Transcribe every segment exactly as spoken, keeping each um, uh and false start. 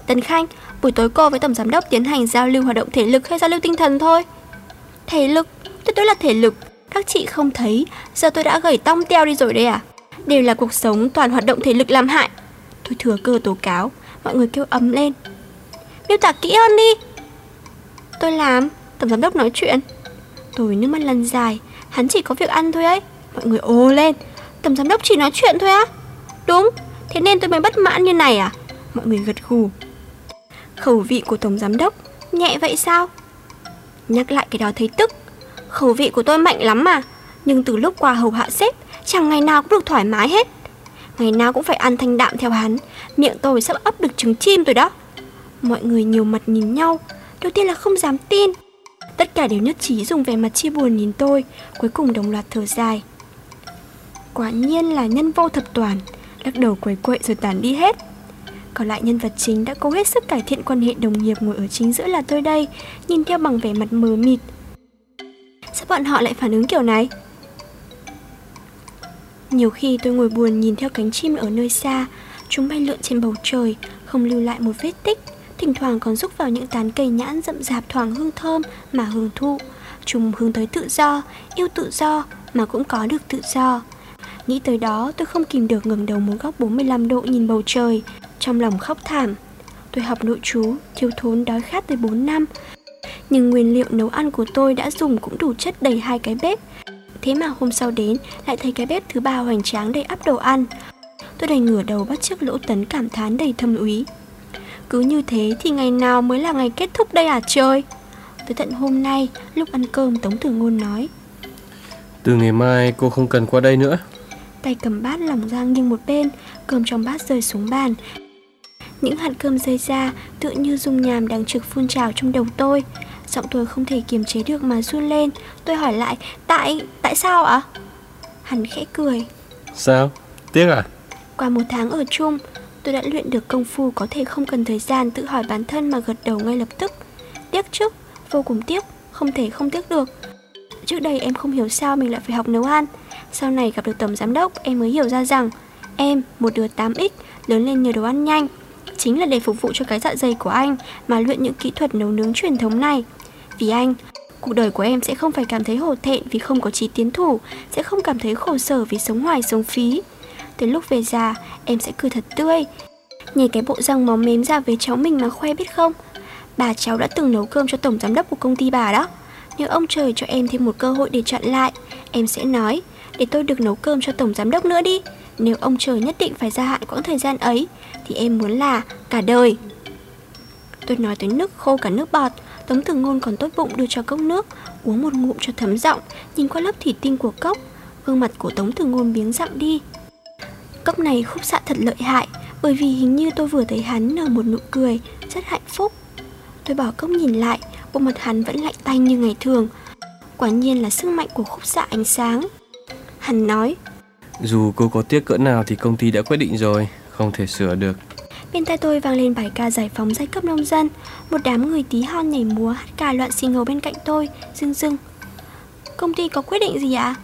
Tấn Khanh, buổi tối cô với tổng giám đốc tiến hành giao lưu hoạt động thể lực hay giao lưu tinh thần thôi? Thể lực? Tuyệt đối là thể lực. Các chị không thấy giờ tôi đã gầy tong teo đi rồi đấy à? Đều là cuộc sống toàn hoạt động thể lực làm hại. Tôi thừa cơ tố cáo. Mọi người kêu ầm lên. Miêu tả kỹ hơn đi. Tôi làm. Tổng giám đốc nói chuyện. Tôi nước mắt lăn dài. Hắn chỉ có việc ăn thôi ấy. Mọi người ồ lên. Tổng giám đốc chỉ nói chuyện thôi á? Đúng, thế nên tôi mới bất mãn như này à? Mọi người gật gù. Khẩu vị của tổng giám đốc nhẹ vậy sao? Nhắc lại cái đó thấy tức. Khẩu vị của tôi mạnh lắm mà. Nhưng từ lúc qua hầu hạ sếp, chẳng ngày nào cũng được thoải mái hết. Ngày nào cũng phải ăn thanh đạm theo hắn. Miệng tôi sắp ấp được trứng chim rồi đó. Mọi người nhiều mặt nhìn nhau. Đầu tiên là không dám tin. Tất cả đều nhất trí dùng vẻ mặt chia buồn nhìn tôi. Cuối cùng đồng loạt thở dài. Quả nhiên là nhân vô thập toàn. Lắc đầu quẩy quậy rồi tản đi hết. Còn lại nhân vật chính đã cố hết sức cải thiện quan hệ đồng nghiệp ngồi ở chính giữa là tôi đây, nhìn theo bằng vẻ mặt mờ mịt. Sao bọn họ lại phản ứng kiểu này? Nhiều khi tôi ngồi buồn nhìn theo cánh chim ở nơi xa. Chúng bay lượn trên bầu trời, không lưu lại một vết tích. Thỉnh thoảng còn rúc vào những tán cây nhãn rậm rạp thoảng hương thơm mà hưởng thụ. Chúng hướng tới tự do, yêu tự do mà cũng có được tự do. Nghĩ tới đó tôi không kìm được ngẩng đầu một góc bốn mươi lăm độ nhìn bầu trời. Trong lòng khóc thảm. Tôi học nội trú, thiếu thốn đói khát tới bốn năm. Nhưng nguyên liệu nấu ăn của tôi đã dùng cũng đủ chất đầy hai cái bếp. Thế mà hôm sau đến lại thấy cái bếp thứ ba hoành tráng đầy ắp đồ ăn. Tôi đành ngửa đầu bắt chước Lỗ Tấn cảm thán đầy thâm úy. Cứ như thế thì ngày nào mới là ngày kết thúc đây à trời? Tới tận hôm nay, lúc ăn cơm Tống Tử Ngôn nói: từ ngày mai cô không cần qua đây nữa. Tay cầm bát lỏng ra nghiêng một bên, cơm trong bát rơi xuống bàn. Những hạt cơm rơi ra tựa như dung nham đang trực phun trào trong đầu tôi. Giọng tôi không thể kiềm chế được mà run lên. Tôi hỏi lại: Tại, tại sao ạ? Hắn khẽ cười. Sao? Tiếc à? Qua một tháng ở chung, tôi đã luyện được công phu có thể không cần thời gian tự hỏi bản thân mà gật đầu ngay lập tức. Tiếc chứ, vô cùng tiếc, không thể không tiếc được. Trước đây em không hiểu sao mình lại phải học nấu ăn. Sau này gặp được tổng giám đốc, em mới hiểu ra rằng em, một đứa tám x, lớn lên nhờ đồ ăn nhanh, chính là để phục vụ cho cái dạ dày của anh mà luyện những kỹ thuật nấu nướng truyền thống này. Vì anh, cuộc đời của em sẽ không phải cảm thấy hổ thẹn vì không có chí tiến thủ, sẽ không cảm thấy khổ sở vì sống hoài sống phí. Tới lúc về già, em sẽ cười thật tươi, nhảy cái bộ răng móm mém ra với cháu mình mà khoe biết không. Bà cháu đã từng nấu cơm cho tổng giám đốc của công ty bà đó. Nhưng ông trời cho em thêm một cơ hội để chặn lại. Em sẽ nói, để tôi được nấu cơm cho tổng giám đốc nữa đi. Nếu ông trời nhất định phải gia hạn quãng thời gian ấy, thì em muốn là cả đời. Tôi nói tới nức khô cả nước bọt. Tống Tử Ngôn còn tốt bụng đưa cho cốc nước, uống một ngụm cho thấm giọng. Nhìn qua lớp thủy tinh của cốc, gương mặt của Tống Tử Ngôn biếng dặm đi. Cốc này khúc xạ thật lợi hại, bởi vì hình như tôi vừa thấy hắn nở một nụ cười rất hạnh phúc. Tôi bỏ cốc nhìn lại, bộ mặt hắn vẫn lạnh tanh như ngày thường. Quả nhiên là sức mạnh của khúc xạ ánh sáng. Hắn nói: dù cô có tiếc cỡ nào thì công ty đã quyết định rồi, không thể sửa được. Bên tai tôi vang lên bài ca giải phóng giai cấp nông dân. Một đám người tí hon nhảy múa hát ca loạn xì ngầu bên cạnh tôi. Dưng dưng: công ty có quyết định gì ạ?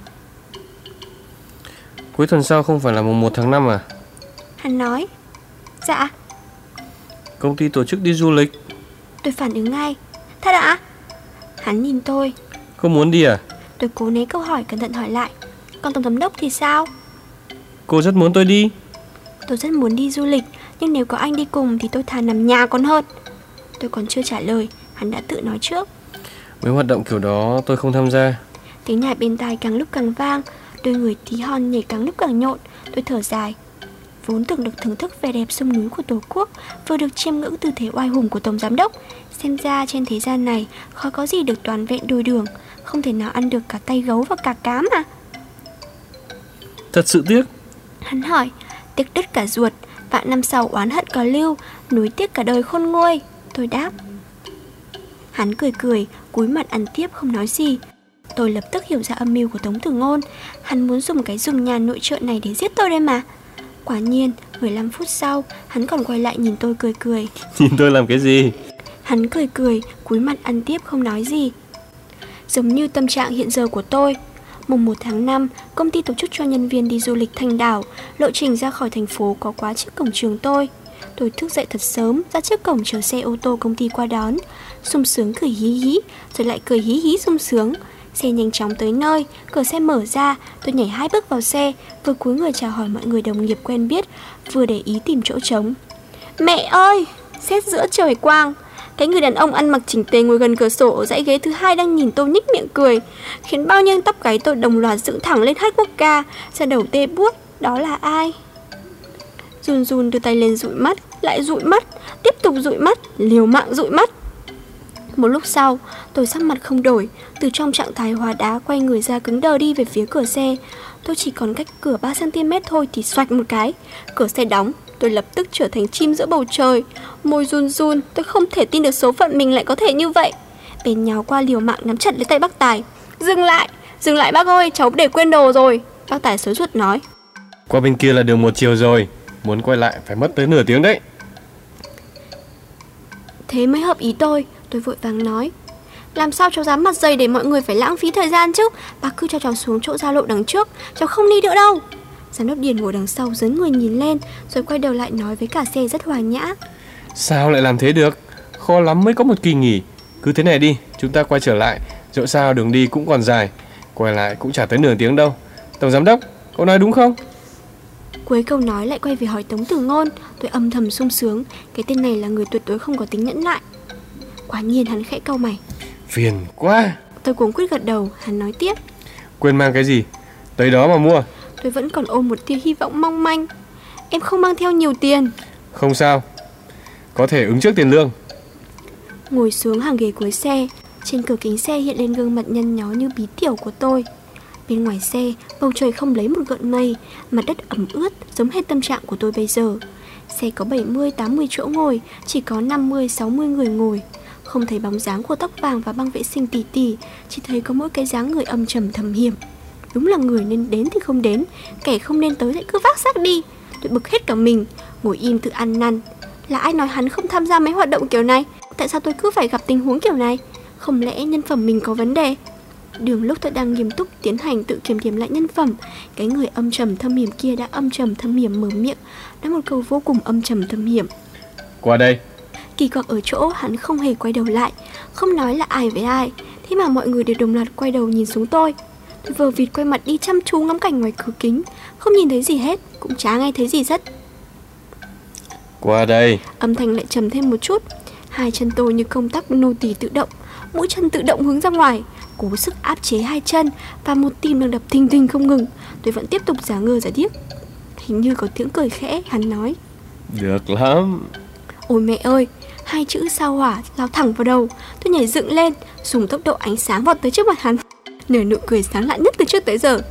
Cuối tuần sau không phải là mùng một tháng năm à? Hắn nói: dạ. Công ty tổ chức đi du lịch. Tôi phản ứng ngay: thật ạ? Hắn nhìn tôi: không muốn đi à? Tôi cố né câu hỏi, cẩn thận hỏi lại: còn tổng giám đốc thì sao? Cô rất muốn tôi đi. Tôi rất muốn đi du lịch, nhưng nếu có anh đi cùng thì tôi thà nằm nhà còn hơn. Tôi còn chưa trả lời, hắn đã tự nói trước: mấy hoạt động kiểu đó tôi không tham gia. Tiếng nhạc bên tai càng lúc càng vang, đôi người tí hon nhảy càng lúc càng nhộn. Tôi thở dài. Vốn tưởng được thưởng thức vẻ đẹp sông núi của Tổ quốc, vừa được chiêm ngưỡng tư thế oai hùng của tổng giám đốc, xem ra trên thế gian này khó có gì được toàn vẹn đôi đường, không thể nào ăn được cả tay gấu và cả cám à. Thật sự tiếc. Hắn hỏi: tiếc đứt cả ruột, vạn năm sau oán hận có lưu, núi tiếc cả đời khôn nguôi. Tôi đáp. Hắn cười cười, cúi mặt ăn tiếp không nói gì. Tôi lập tức hiểu ra âm mưu của Tống Tử Ngôn. Hắn muốn dùng cái dùng nhà nội trợ này để giết tôi đây mà. Quả nhiên, mười lăm phút sau, hắn còn quay lại nhìn tôi cười cười. Nhìn tôi làm cái gì? Hắn cười cười, cúi mặt ăn tiếp không nói gì. Giống như tâm trạng hiện giờ của tôi. Mùng một tháng năm, công ty tổ chức cho nhân viên đi du lịch Thanh Đảo. Lộ trình ra khỏi thành phố có quá trước cổng trường tôi. Tôi thức dậy thật sớm, ra trước cổng chờ xe ô tô công ty qua đón. Sung sướng cười hí hí, rồi lại cười hí hí sung sướng. Xe nhanh chóng tới nơi, cửa xe mở ra, tôi nhảy hai bước vào xe, vừa cúi người chào hỏi mọi người đồng nghiệp quen biết, vừa để ý tìm chỗ trống. Mẹ ơi! Sét giữa trời quang. Cái người đàn ông ăn mặc chỉnh tề ngồi gần cửa sổ ở dãy ghế thứ hai đang nhìn tôi nhếch miệng cười, khiến bao nhiêu tóc gáy tôi đồng loạt dựng thẳng lên hát quốc ca, da đầu tê buốt. Đó là ai? Run run đưa tay lên dụi mắt, lại dụi mắt, tiếp tục dụi mắt, liều mạng dụi mắt. Một lúc sau, tôi sắc mặt không đổi, từ trong trạng thái hóa đá quay người ra cứng đờ đi về phía cửa xe. Tôi chỉ còn cách cửa ba xăng ti mét thôi thì xoạch một cái, cửa xe đóng. Tôi lập tức trở thành chim giữa bầu trời. Môi run run, tôi không thể tin được số phận mình lại có thể như vậy. Bèn nhào qua liều mạng nắm chặt lấy tay bác Tài. Dừng lại, dừng lại bác ơi, cháu để quên đồ rồi. Bác Tài sốt ruột nói. Qua bên kia là đường một chiều rồi, muốn quay lại phải mất tới nửa tiếng đấy. Thế mới hợp ý tôi, tôi vội vàng nói. Làm sao cháu dám mặt dày để mọi người phải lãng phí thời gian chứ? Bác cứ cho cháu xuống chỗ giao lộ đằng trước, cháu không đi nữa đâu. Giám đốc Điền ngồi đằng sau dấn người nhìn lên, rồi quay đầu lại nói với cả xe rất hòa nhã. Sao lại làm thế được? Khó lắm mới có một kỳ nghỉ. Cứ thế này đi, chúng ta quay trở lại. Dẫu sao đường đi cũng còn dài, quay lại cũng chả tới nửa tiếng đâu. Tổng giám đốc, cậu nói đúng không? Cuối câu nói lại quay về hỏi Tống Tử Ngôn. Tôi âm thầm sung sướng, cái tên này là người tuyệt đối không có tính nhẫn nại. Quả nhiên hắn khẽ cau mày. Phiền quá. Tôi cuống quýt gật đầu. Hắn nói tiếp. Quên mang cái gì? Tới đó mà mua. Tôi vẫn còn ôm một tia hy vọng mong manh. Em không mang theo nhiều tiền. Không sao, có thể ứng trước tiền lương. Ngồi xuống hàng ghế cuối xe, trên cửa kính xe hiện lên gương mặt nhăn nhó như bí tiểu của tôi. Bên ngoài xe, bầu trời không lấy một gợn mây, mặt đất ẩm ướt giống hết tâm trạng của tôi bây giờ. Xe có bảy mươi tám mươi chỗ ngồi, chỉ có năm mươi sáu mươi người ngồi. Không thấy bóng dáng của tóc vàng và băng vệ sinh tỉ tỉ, chỉ thấy có mỗi cái dáng người âm trầm thầm hiểm. Đúng là người nên đến thì không đến, kẻ không nên tới lại cứ vác xác đi. Tôi bực hết cả mình, ngồi im tự ăn năn. Là ai nói hắn không tham gia mấy hoạt động kiểu này? Tại sao tôi cứ phải gặp tình huống kiểu này? Không lẽ nhân phẩm mình có vấn đề? Đường lúc tôi đang nghiêm túc tiến hành tự kiểm điểm lại nhân phẩm, cái người âm trầm thâm hiểm kia đã âm trầm thâm hiểm mở miệng, nói một câu vô cùng âm trầm thâm hiểm. Qua đây. Kỳ quặc ở chỗ hắn không hề quay đầu lại, không nói là ai với ai, thế mà mọi người đều đồng loạt quay đầu nhìn xuống tôi. Tôi vờ vịt quay mặt đi chăm chú ngắm cảnh ngoài cửa kính, không nhìn thấy gì hết, cũng chả nghe thấy gì rất. Qua đây. Âm thanh lại trầm thêm một chút. Hai chân tôi như công tắc nô tỳ tự động, mũi chân tự động hướng ra ngoài, cố sức áp chế hai chân và một tim đang đập thình thình không ngừng. Tôi vẫn tiếp tục giả ngơ giả điếc. Hình như có tiếng cười khẽ, hắn nói. Được lắm. Ôi mẹ ơi, hai chữ sao hỏa lao thẳng vào đầu. Tôi nhảy dựng lên, dùng tốc độ ánh sáng vọt tới trước mặt hắn, nở nụ cười sáng lạ nhất từ trước tới giờ.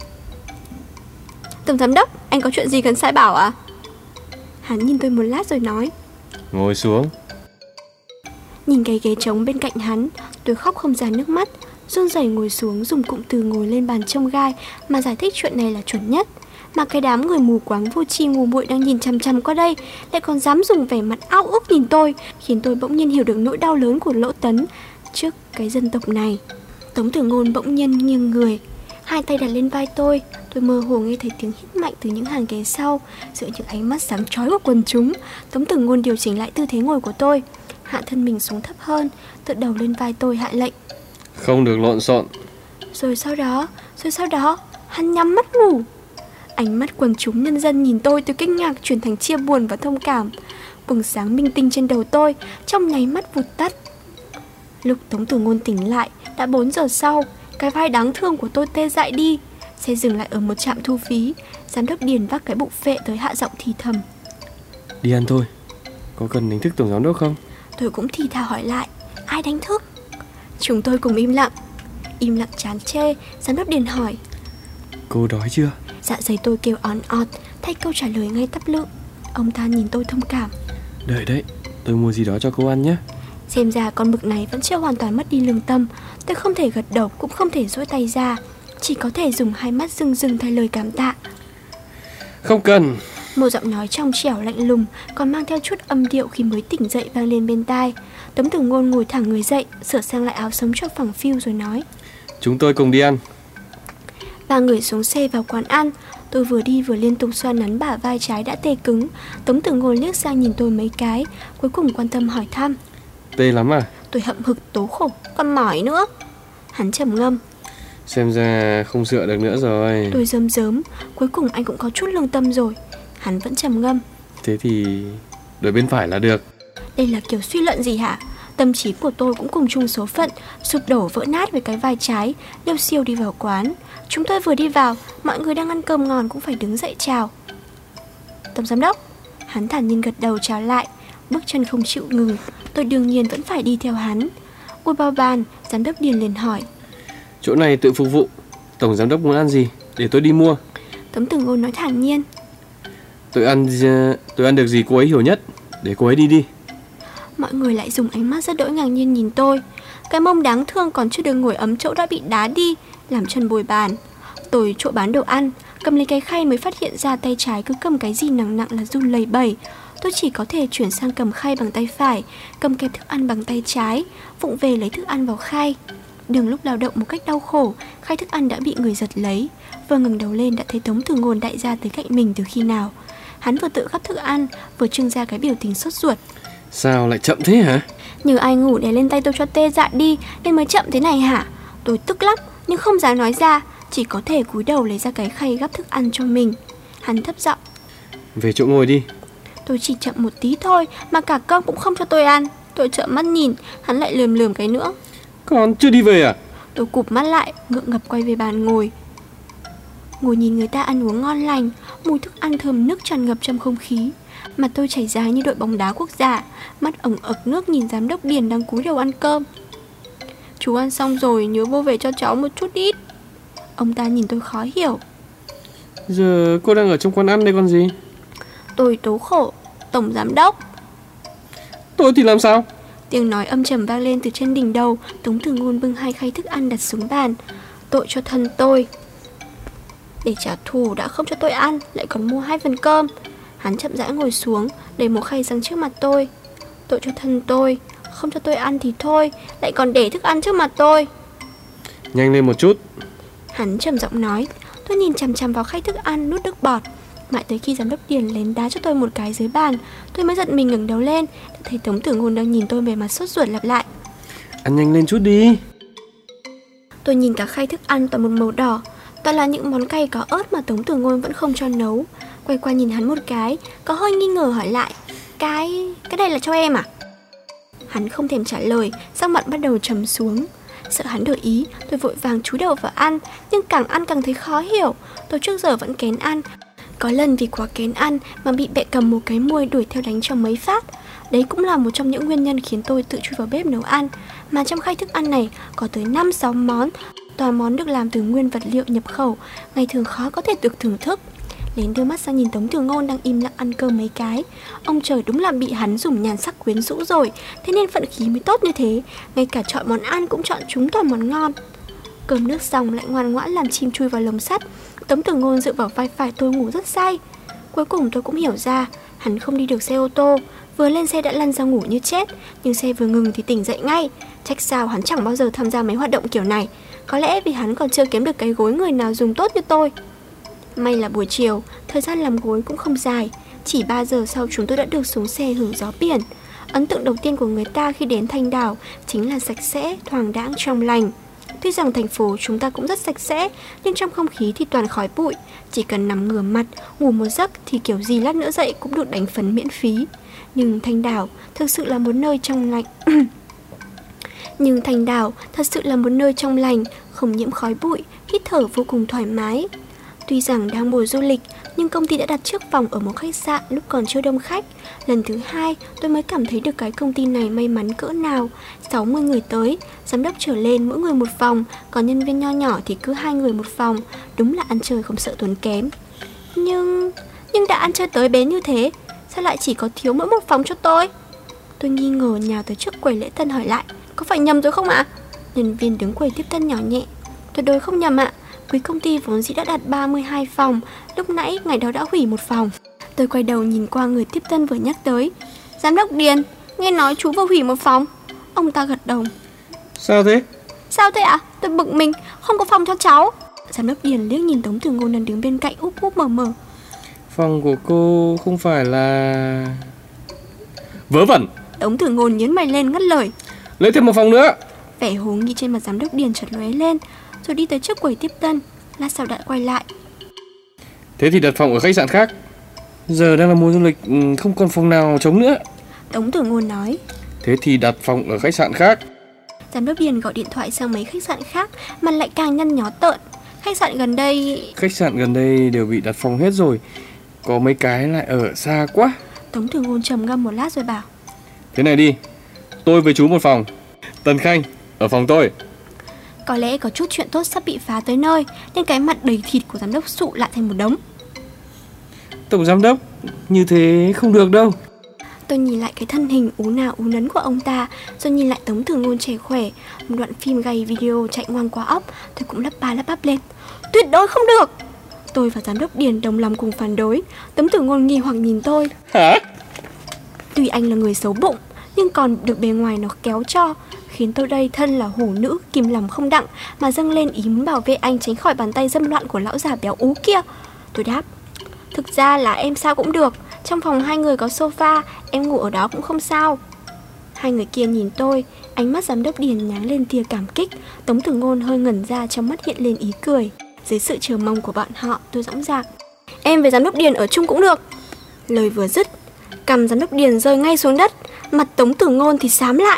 Tổng giám đốc, anh có chuyện gì cần sai bảo à? Hắn nhìn tôi một lát rồi nói. Ngồi xuống. Nhìn cái ghế trống bên cạnh hắn, tôi khóc không ra nước mắt, run rẩy ngồi xuống, dùng cụm từ ngồi lên bàn chông gai mà giải thích chuyện này là chuẩn nhất. Mà cái đám người mù quáng vô tri ngu muội đang nhìn chằm chằm qua đây lại còn dám dùng vẻ mặt ao ước nhìn tôi, khiến tôi bỗng nhiên hiểu được nỗi đau lớn của Lỗ Tấn trước cái dân tộc này. Tống Tử Ngôn bỗng nhiên nghiêng người, hai tay đặt lên vai tôi. Tôi mơ hồ nghe thấy tiếng hít mạnh từ những hàng ghế sau. Giữa những ánh mắt sáng chói của quần chúng, Tống Tử Ngôn điều chỉnh lại tư thế ngồi của tôi, hạ thân mình xuống thấp hơn, tựa đầu lên vai tôi hạ lệnh. Không được lộn xộn. Rồi sau đó, rồi sau đó, hắn nhắm mắt ngủ. Ánh mắt quần chúng nhân dân nhìn tôi từ kinh ngạc chuyển thành chia buồn và thông cảm. Vầng sáng minh tinh trên đầu tôi trong nháy mắt vụt tắt. Lúc Tống Tử Ngôn tỉnh lại đã bốn giờ sau. Cái vai đáng thương của tôi tê dại đi. Xe dừng lại ở một trạm thu phí. Giám đốc Điền vác cái bụng phệ tới hạ giọng thì thầm. Đi ăn thôi. Có cần đánh thức tổng giám đốc không? Tôi cũng thì thào hỏi lại. Ai đánh thức? Chúng tôi cùng im lặng. Im lặng chán chê. Giám đốc Điền hỏi. Cô đói chưa? Dạ dày tôi kêu on ọt, thay câu trả lời ngay tắp lự. Ông ta nhìn tôi thông cảm. Đợi đấy, tôi mua gì đó cho cô ăn nhé. Xem ra con mực này vẫn chưa hoàn toàn mất đi lương tâm. Tôi không thể gật đầu cũng không thể duỗi tay ra, chỉ có thể dùng hai mắt rưng rưng thay lời cảm tạ. Không cần. Một giọng nói trong trẻo lạnh lùng, còn mang theo chút âm điệu khi mới tỉnh dậy vang lên bên tai. Tống Tử Ngôn ngồi thẳng người dậy, sửa sang lại áo sống cho phẳng phiu rồi nói. Chúng tôi cùng đi ăn. Ba người xuống xe vào quán ăn. Tôi vừa đi vừa liên tục xoa nắn bả vai trái đã tê cứng. Tống Tử Ngôn liếc sang nhìn tôi mấy cái, cuối cùng quan tâm hỏi thăm. Tê lắm à? Tôi hậm hực tố khổ, còn mỏi nữa. Hắn trầm ngâm. Xem ra không dựa được nữa rồi. Tôi rơm rớm, cuối cùng anh cũng có chút lương tâm rồi. Hắn vẫn trầm ngâm. Thế thì đổi bên phải là được. Đây là kiểu suy luận gì hả? Tâm trí của tôi cũng cùng chung số phận, sụp đổ vỡ nát với cái vai trái, liêu xiêu đi vào quán. Chúng tôi vừa đi vào, mọi người đang ăn cơm ngon cũng phải đứng dậy chào. Tổng giám đốc. Hắn thản nhiên gật đầu chào lại, bước chân không chịu ngừng. Tôi đương nhiên vẫn phải đi theo hắn. Ngồi vào bàn, giám đốc Điền liền hỏi. Chỗ này tự phục vụ, tổng giám đốc muốn ăn gì để tôi đi mua. Tống Tử Ngôn nói thản nhiên. Tôi ăn tôi ăn được gì cô ấy hiểu nhất, để cô ấy đi đi. Mọi người lại dùng ánh mắt rất đỗi ngạc nhiên nhìn tôi. Cái mông đáng thương còn chưa được ngồi ấm chỗ đã bị đá đi, làm chân bồi bàn. Tôi chỗ bán đồ ăn, cầm lấy cái khay mới phát hiện ra tay trái cứ cầm cái gì nặng nặng là run lẩy bẩy. Tôi chỉ có thể chuyển sang cầm khay bằng tay phải, cầm kẹp thức ăn bằng tay trái, vụng về lấy thức ăn vào khay. Đường lúc lao động một cách đau khổ, khay thức ăn đã bị người giật lấy. Vừa ngẩng đầu lên đã thấy Tống Tử Ngôn đại gia tới cạnh mình từ khi nào. Hắn vừa tự gắp thức ăn, vừa trưng ra cái biểu tình sốt ruột. Sao lại chậm thế hả? Nhờ ai ngủ để lên tay tôi cho tê dại đi nên mới chậm thế này hả? Tôi tức lắm nhưng không dám nói ra, chỉ có thể cúi đầu lấy ra cái khay gắp thức ăn cho mình. Hắn thấp giọng. Về chỗ ngồi đi. Tôi chỉ chậm một tí thôi mà cả cơm cũng không cho tôi ăn. Tôi trợn mắt nhìn, hắn lại lườm lườm cái nữa. Còn chưa đi về à? Tôi cụp mắt lại, ngượng ngập quay về bàn ngồi. Ngồi nhìn người ta ăn uống ngon lành, mùi thức ăn thơm nức tràn ngập trong không khí. Mặt tôi chảy dài như đội bóng đá quốc gia, mắt ẩn ực nước nhìn giám đốc Điền đang cúi đầu ăn cơm. Chú ăn xong rồi nhớ vô về cho cháu một chút ít. Ông ta nhìn tôi khó hiểu. Giờ cô đang ở trong quán ăn đây còn gì? Tôi tố khổ. Tổng giám đốc. Tôi thì làm sao? Tiếng nói âm trầm vang lên từ trên đỉnh đầu. Tống Tử Ngôn bưng hai khay thức ăn đặt xuống bàn. Tội cho thân tôi. Để trả thù đã không cho tôi ăn, lại còn mua hai phần cơm. Hắn chậm rãi ngồi xuống, để một khay sang trước mặt tôi. Tội cho thân tôi, không cho tôi ăn thì thôi, lại còn để thức ăn trước mặt tôi. Nhanh lên một chút. Hắn trầm giọng nói. Tôi nhìn chằm chằm vào khay thức ăn nuốt nước bọt. Mãi tới khi giám đốc Điền lén đá cho tôi một cái dưới bàn, tôi mới giận mình ngẩng đầu lên, đã thấy Tống Tử Ngôn đang nhìn tôi về mặt sốt ruột lặp lại. Ăn nhanh lên chút đi. Tôi nhìn cả khay thức ăn toàn một màu đỏ, toàn là những món cay có ớt mà Tống Tử Ngôn vẫn không cho nấu. Quay qua nhìn hắn một cái, có hơi nghi ngờ hỏi lại. Cái... cái này là cho em à? Hắn không thèm trả lời, sắc mặt bắt đầu trầm xuống. Sợ hắn đổi ý, tôi vội vàng chúi đầu vào ăn, nhưng càng ăn càng thấy khó hiểu. Tôi trước giờ vẫn kén ăn, có lần vì quá kén ăn mà bị mẹ cầm một cái muôi đuổi theo đánh cho mấy phát. Đấy cũng là một trong những nguyên nhân khiến tôi tự chui vào bếp nấu ăn. Mà trong khay thức ăn này có tới năm sáu món, toàn món được làm từ nguyên vật liệu nhập khẩu, ngày thường khó có thể được thưởng thức. Lén đưa mắt sang nhìn Tống Tử Ngôn đang im lặng ăn cơm mấy cái. Ông trời đúng là bị hắn dùng nhàn sắc quyến rũ rồi, thế nên vận khí mới tốt như thế. Ngay cả chọn món ăn cũng chọn chúng toàn món ngon. Cơm nước xong lại ngoan ngoãn làm chim chui vào lồng sắt. Tống Tử Ngôn dựa vào vai phải tôi ngủ rất say. Cuối cùng tôi cũng hiểu ra, hắn không đi được xe ô tô, vừa lên xe đã lăn ra ngủ như chết. Nhưng xe vừa ngừng thì tỉnh dậy ngay. Trách sao hắn chẳng bao giờ tham gia mấy hoạt động kiểu này. Có lẽ vì hắn còn chưa kiếm được cái gối người nào dùng tốt như tôi. May là buổi chiều, thời gian làm gối cũng không dài. Chỉ ba giờ sau chúng tôi đã được xuống xe hưởng gió biển. Ấn tượng đầu tiên của người ta khi đến Thanh Đảo chính là sạch sẽ, thoáng đãng, trong lành. Tuy rằng thành phố chúng ta cũng rất sạch sẽ, nhưng trong không khí thì toàn khói bụi. Chỉ cần nằm ngửa mặt, ngủ một giấc thì kiểu gì lát nữa dậy cũng được đánh phấn miễn phí. Nhưng Thanh Đảo thực sự là một nơi trong lành. Nhưng Thanh Đảo thật sự là một nơi trong lành, không nhiễm khói bụi, hít thở vô cùng thoải mái. Tuy rằng đang mùa du lịch, nhưng công ty đã đặt trước phòng ở một khách sạn lúc còn chưa đông khách. Lần thứ hai, tôi mới cảm thấy được cái công ty này may mắn cỡ nào. sáu mươi người tới, giám đốc trở lên mỗi người một phòng, còn nhân viên nho nhỏ thì cứ hai người một phòng. Đúng là ăn chơi không sợ tốn kém. Nhưng... nhưng đã ăn chơi tới bến như thế, sao lại chỉ có thiếu mỗi một phòng cho tôi? Tôi nghi ngờ nhào tới trước quầy lễ tân hỏi lại. Có phải nhầm rồi không ạ? Nhân viên đứng quầy tiếp tân nhỏ nhẹ. Tuyệt đối không nhầm ạ. Quý công ty vốn dĩ đã đặt ba mươi hai phòng, lúc nãy ngày đó đã hủy một phòng. Tôi quay đầu nhìn qua người tiếp tân vừa nhắc tới. Giám đốc Điền, nghe nói chú vừa hủy một phòng. Ông ta gật đầu. Sao thế? Sao thế ạ? À? Tôi bực mình, không có phòng cho cháu. Giám đốc Điền liếc nhìn Tống Tử Ngôn đang đứng bên cạnh úp úp mở mở. Phòng của cô không phải là... Vớ vẩn. Tống Tử Ngôn nhấn mày lên ngắt lời. Lấy thêm một phòng nữa. Vẻ hồ nghi trên mặt giám đốc Điền chợt lóe lên, rồi đi tới trước quầy tiếp tân. Lát sau đã quay lại. Thế thì đặt phòng ở khách sạn khác. Giờ đang là mùa du lịch, không còn phòng nào trống nữa. Tống Tử Ngôn nói. Thế thì đặt phòng ở khách sạn khác. Giám đốc Điền gọi điện thoại sang mấy khách sạn khác mà lại càng nhăn nhó tợn. Khách sạn gần đây... Khách sạn gần đây đều bị đặt phòng hết rồi. Có mấy cái lại ở xa quá. Tống Tử Ngôn trầm ngâm một lát rồi bảo. Thế này đi, tôi với chú một phòng, Tần Khanh ở phòng tôi. Có lẽ có chút chuyện tốt sắp bị phá tới nơi, nên cái mặt đầy thịt của giám đốc sụ lại thành một đống. Tổng giám đốc, như thế không được đâu. Tôi nhìn lại cái thân hình ú nào ú nấn của ông ta, rồi nhìn lại Tống Tử Ngôn trẻ khỏe. Một đoạn phim gay video chạy ngoan qua óc, tôi cũng lắp ba lắp bắp lên. Tuyệt đối không được. Tôi và giám đốc Điền đồng lòng cùng phản đối. Tống Tử Ngôn nghi hoặc nhìn tôi. Hả? Tuy anh là người xấu bụng, nhưng còn được bề ngoài nó kéo cho, khiến tôi đây thân là hổ nữ kìm lòng không đặng mà dâng lên ý muốn bảo vệ anh tránh khỏi bàn tay dâm loạn của lão già béo ú kia. Tôi đáp. Thực ra là em sao cũng được. Trong phòng hai người có sofa, em ngủ ở đó cũng không sao. Hai người kia nhìn tôi, ánh mắt giám đốc Điền nháng lên tia cảm kích. Tống Tử Ngôn hơi ngẩn ra, trong mắt hiện lên ý cười. Dưới sự chờ mong của bọn họ, tôi dõng dạc. Em với giám đốc Điền ở chung cũng được. Lời vừa dứt, cằm giám đốc Điền rơi ngay xuống đất, mặt Tống Tử Ngôn thì xám lại.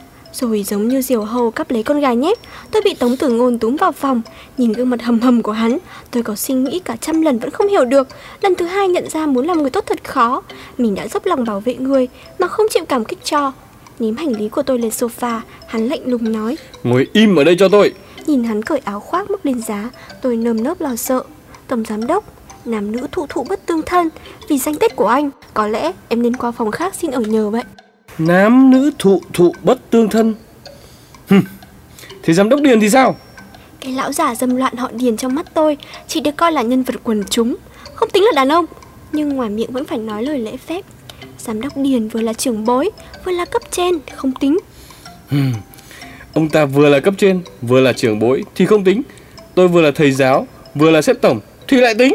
Rồi giống như diều hâu cắp lấy con gà nhép, tôi bị Tống Tử Ngôn túm vào phòng. Nhìn gương mặt hầm hầm của hắn, tôi có suy nghĩ cả trăm lần vẫn không hiểu được. Lần thứ hai nhận ra muốn làm người tốt thật khó. Mình đã dốc lòng bảo vệ người mà không chịu cảm kích cho. Ném hành lý của tôi lên sofa, hắn lạnh lùng nói. Ngồi im ở đây cho tôi. Nhìn hắn cởi áo khoác bước lên giá, tôi nơm nớp lo sợ. Tổng giám đốc, nam nữ thụ thụ bất tương thân. Vì danh tiết của anh, có lẽ em nên qua phòng khác xin ở nhờ vậy. Nam nữ thụ thụ bất tương thân. Hừm. Thế giám đốc Điền thì sao? Cái lão già dâm loạn họ Điền trong mắt tôi chỉ được coi là nhân vật quần chúng, không tính là đàn ông, nhưng ngoài miệng vẫn phải nói lời lễ phép. Giám đốc Điền vừa là trưởng bối, vừa là cấp trên, không tính. Hừm. Ông ta vừa là cấp trên, vừa là trưởng bối thì không tính. Tôi vừa là thầy giáo, vừa là sếp tổng thì lại tính.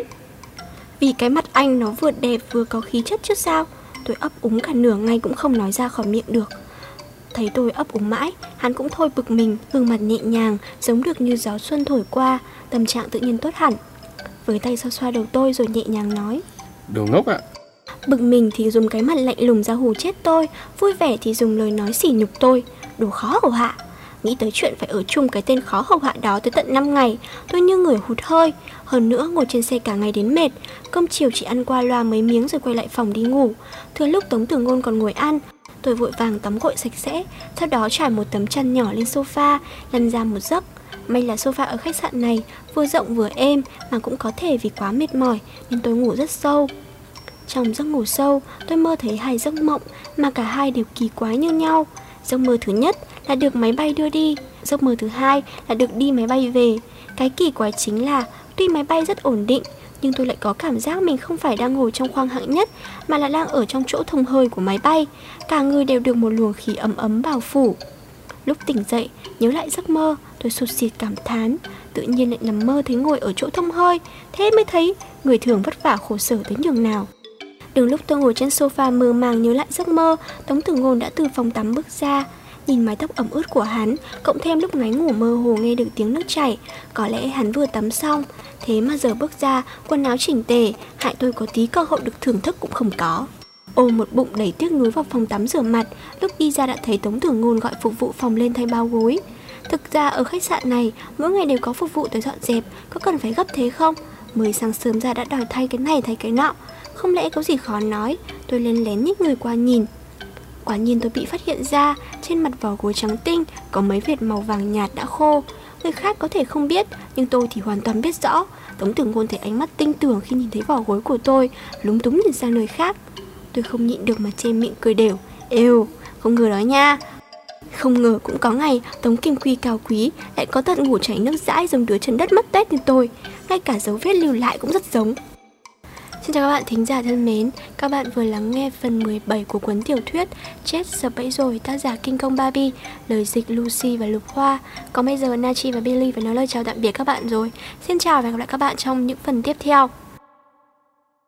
Vì cái mặt anh nó vừa đẹp vừa có khí chất chứ sao. Tôi ấp úng cả nửa ngày cũng không nói ra khỏi miệng được. Thấy tôi ấp úng mãi, hắn cũng thôi bực mình, gương mặt nhẹ nhàng, giống được như gió xuân thổi qua, tâm trạng tự nhiên tốt hẳn. Với tay xoa xoa đầu tôi rồi nhẹ nhàng nói. Đồ ngốc ạ. Bực mình thì dùng cái mặt lạnh lùng ra hù chết tôi, vui vẻ thì dùng lời nói sỉ nhục tôi. Đồ khó hầu hạ. Nghĩ tới chuyện phải ở chung cái tên khó hầu hạ đó tới tận năm ngày, tôi như người hụt hơi. Hơn nữa ngồi trên xe cả ngày đến mệt, cơm chiều chỉ ăn qua loa mấy miếng rồi quay lại phòng đi ngủ. Thừa lúc Tống Tử Ngôn còn ngồi ăn, tôi vội vàng tắm gội sạch sẽ, sau đó trải một tấm chăn nhỏ lên sofa, lăn ra một giấc. May là sofa ở khách sạn này vừa rộng vừa êm, mà cũng có thể vì quá mệt mỏi nên tôi ngủ rất sâu. Trong giấc ngủ sâu, tôi mơ thấy hai giấc mộng mà cả hai đều kỳ quái như nhau. Giấc mơ thứ nhất là được máy bay đưa đi, giấc mơ thứ hai là được đi máy bay về. Cái kỳ quái chính là tuy máy bay rất ổn định, nhưng tôi lại có cảm giác mình không phải đang ngồi trong khoang hạng nhất, mà là đang ở trong chỗ thông hơi của máy bay. Cả người đều được một luồng khí ấm ấm bao phủ. Lúc tỉnh dậy, nhớ lại giấc mơ, tôi sụt sịt cảm thán. Tự nhiên lại nằm mơ thấy ngồi ở chỗ thông hơi, thế mới thấy người thường vất vả khổ sở tới nhường nào. Đừng lúc tôi ngồi trên sofa mơ màng nhớ lại giấc mơ, Tống Tử Ngôn đã từ phòng tắm bước ra. Nhìn mái tóc ẩm ướt của hắn, cộng thêm lúc ngáy ngủ mơ hồ nghe được tiếng nước chảy, có lẽ hắn vừa tắm xong. Thế mà giờ bước ra, quần áo chỉnh tề, hại tôi có tí cơ hội được thưởng thức cũng không có. Ôm một bụng đầy tiếc nuối vào phòng tắm rửa mặt, lúc đi ra đã thấy Tống Tử Ngôn gọi phục vụ phòng lên thay bao gối. Thực ra ở khách sạn này, mỗi ngày đều có phục vụ tới dọn dẹp, có cần phải gấp thế không? Mới sáng sớm ra đã đòi thay cái này thay cái nọ, không lẽ có gì khó nói. Tôi lén lén nhích người qua nhìn. Quả nhiên tôi bị phát hiện ra, trên mặt vỏ gối trắng tinh có mấy vệt màu vàng nhạt đã khô. Người khác có thể không biết, nhưng tôi thì hoàn toàn biết rõ. Tống Tử Ngôn thấy ánh mắt tinh tường khi nhìn thấy vỏ gối của tôi, lúng túng nhìn sang nơi khác. Tôi không nhịn được mà che miệng cười đều. Êu, không ngờ đó nha. Không ngờ cũng có ngày Tống Kim Quy cao quý lại có tật ngủ chảy nước dãi giống đứa chân đất mất tét như tôi. Ngay cả dấu vết lưu lại cũng rất giống. Xin chào các bạn thính giả thân mến. Các bạn vừa lắng nghe phần mười bảy của cuốn tiểu thuyết Chết sập bẫy rồi, tác giả Kinh Công Barbie, lời dịch Lucy và Lục Hoa. Còn bây giờ Nachi và Billy phải nói lời chào tạm biệt các bạn rồi. Xin chào và hẹn gặp lại các bạn trong những phần tiếp theo.